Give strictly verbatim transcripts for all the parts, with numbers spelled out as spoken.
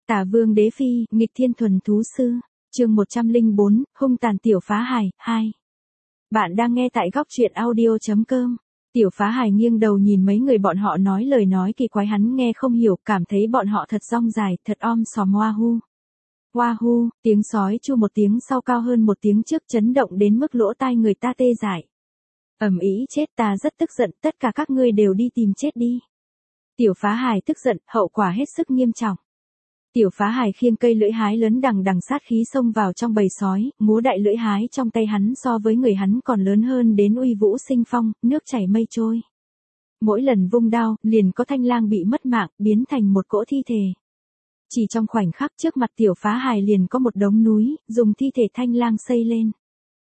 Tả Vương Đế Phi, nghịch thiên thuần thú sư. Chương một trăm lẻ bốn, hung tàn tiểu phá hài, hai. Bạn đang nghe tại góc truyện audio chấm com. Tiểu phá hài nghiêng đầu nhìn mấy người bọn họ nói lời nói kỳ quái hắn nghe không hiểu, cảm thấy bọn họ thật rong dài, thật om sòm hoa hu. Hoa hu, tiếng sói chu một tiếng sau cao hơn một tiếng trước chấn động đến mức lỗ tai người ta tê dại. Ầm ĩ chết, ta rất tức giận, tất cả các ngươi đều đi tìm chết đi. Tiểu phá hài tức giận, hậu quả hết sức nghiêm trọng. Tiểu phá hài khiêng cây lưỡi hái lớn đằng đằng sát khí xông vào trong bầy sói, múa đại lưỡi hái trong tay hắn so với người hắn còn lớn hơn đến uy vũ sinh phong, nước chảy mây trôi. Mỗi lần vung đao, liền có thanh lang bị mất mạng, biến thành một cỗ thi thể. Chỉ trong khoảnh khắc trước mặt tiểu phá hài liền có một đống núi, dùng thi thể thanh lang xây lên.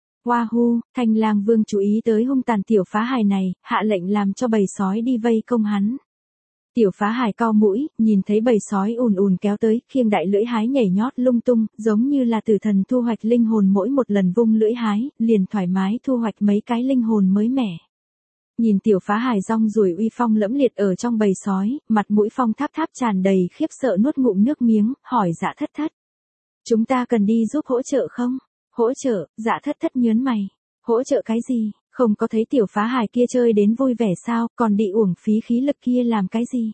Wahoo, thanh lang vương chú ý tới hung tàn tiểu phá hài này, hạ lệnh làm cho bầy sói đi vây công hắn. Tiểu phá hài cau mũi, nhìn thấy bầy sói ùn ùn kéo tới, khiêng đại lưỡi hái nhảy nhót lung tung, giống như là tử thần thu hoạch linh hồn, mỗi một lần vung lưỡi hái, liền thoải mái thu hoạch mấy cái linh hồn mới mẻ. Nhìn tiểu phá hài rong ruổi uy phong lẫm liệt ở trong bầy sói, mặt mũi phong tháp tháp tràn đầy khiếp sợ nuốt ngụm nước miếng, hỏi Dạ Thất Thất. Chúng ta cần đi giúp hỗ trợ không? Hỗ trợ, Dạ Thất Thất nhớn mày. Hỗ trợ cái gì? Không có thấy tiểu phá hài kia chơi đến vui vẻ sao, còn đi uổng phí khí lực kia làm cái gì?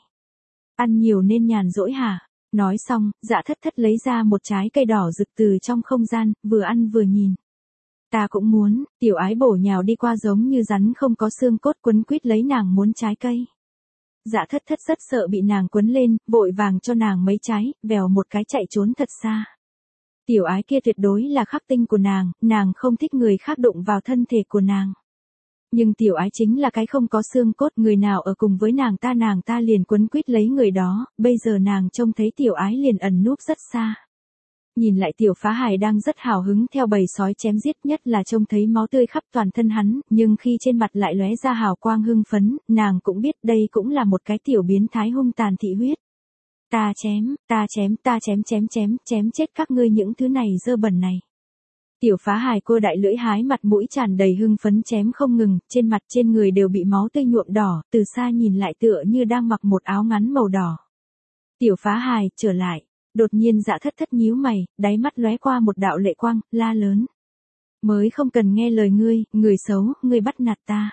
Ăn nhiều nên nhàn rỗi hả? Nói xong, Dạ Thất Thất lấy ra một trái cây đỏ rực từ trong không gian, vừa ăn vừa nhìn. Ta cũng muốn, tiểu ái bổ nhào đi qua giống như rắn không có xương cốt quấn quýt lấy nàng muốn trái cây. Dạ Thất Thất rất sợ bị nàng quấn lên, vội vàng cho nàng mấy trái, vèo một cái chạy trốn thật xa. Tiểu ái kia tuyệt đối là khắc tinh của nàng, nàng không thích người khác đụng vào thân thể của nàng. Nhưng tiểu ái chính là cái không có xương cốt, người nào ở cùng với nàng ta nàng ta liền quấn quýt lấy người đó, bây giờ nàng trông thấy tiểu ái liền ẩn núp rất xa. Nhìn lại tiểu phá hài đang rất hào hứng theo bầy sói chém giết, nhất là trông thấy máu tươi khắp toàn thân hắn, nhưng khi trên mặt lại lóe ra hào quang hưng phấn, nàng cũng biết đây cũng là một cái tiểu biến thái hung tàn thị huyết. Ta chém, ta chém, ta chém chém chém, chém chết các ngươi những thứ này dơ bẩn này. Tiểu phá hài cô đại lưỡi hái mặt mũi tràn đầy hưng phấn chém không ngừng, trên mặt trên người đều bị máu tươi nhuộm đỏ, từ xa nhìn lại tựa như đang mặc một áo ngắn màu đỏ. Tiểu phá hài, trở lại. Đột nhiên Dạ Thất Thất nhíu mày, đáy mắt lóe qua một đạo lệ quang, la lớn. Mới không cần nghe lời ngươi, người xấu, ngươi bắt nạt ta.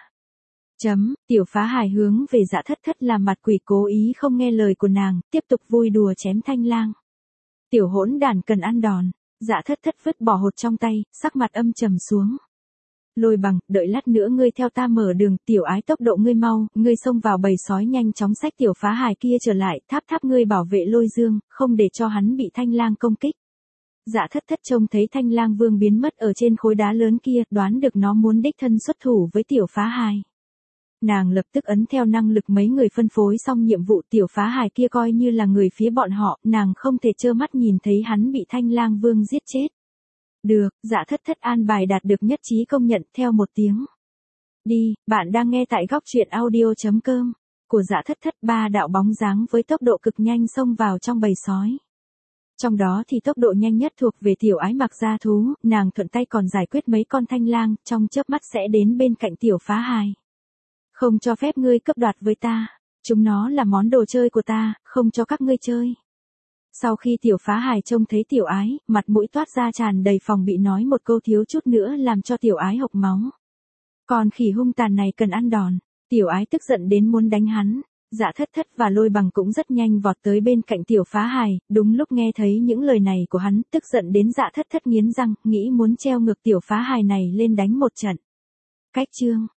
Chấm, tiểu phá hài hướng về Dạ Thất Thất làm mặt quỷ cố ý không nghe lời của nàng, tiếp tục vui đùa chém thanh lang. Tiểu hỗn đản cần ăn đòn. Dạ Thất Thất vứt bỏ hột trong tay, sắc mặt âm trầm xuống. Lôi Bằng, đợi lát nữa ngươi theo ta mở đường, tiểu ái tốc độ ngươi mau, ngươi xông vào bầy sói nhanh chóng xách tiểu phá hài kia trở lại, tháp tháp ngươi bảo vệ Lôi Dương, không để cho hắn bị thanh lang công kích. Dạ Thất Thất trông thấy thanh lang vương biến mất ở trên khối đá lớn kia, đoán được nó muốn đích thân xuất thủ với tiểu phá hài. Nàng lập tức ấn theo năng lực mấy người phân phối xong nhiệm vụ, tiểu phá hài kia coi như là người phía bọn họ, nàng không thể trơ mắt nhìn thấy hắn bị thanh lang vương giết chết. Được, Dạ Thất Thất an bài đạt được nhất trí công nhận theo một tiếng. Đi, bạn đang nghe tại góc truyện audio chấm com. Của Dạ Thất Thất ba đạo bóng dáng với tốc độ cực nhanh xông vào trong bầy sói. Trong đó thì tốc độ nhanh nhất thuộc về tiểu ái mặc da thú, nàng thuận tay còn giải quyết mấy con thanh lang, trong chớp mắt sẽ đến bên cạnh tiểu phá hài. Không cho phép ngươi cướp đoạt với ta, chúng nó là món đồ chơi của ta, không cho các ngươi chơi. Sau khi tiểu phá hài trông thấy tiểu ái, mặt mũi toát ra tràn đầy phòng bị, nói một câu thiếu chút nữa làm cho tiểu ái hộc máu. Còn khỉ hung tàn này cần ăn đòn, tiểu ái tức giận đến muốn đánh hắn. Dạ Thất Thất và Lôi Bằng cũng rất nhanh vọt tới bên cạnh tiểu phá hài, đúng lúc nghe thấy những lời này của hắn, tức giận đến Dạ Thất Thất nghiến răng, nghĩ muốn treo ngược tiểu phá hài này lên đánh một trận. Cách chương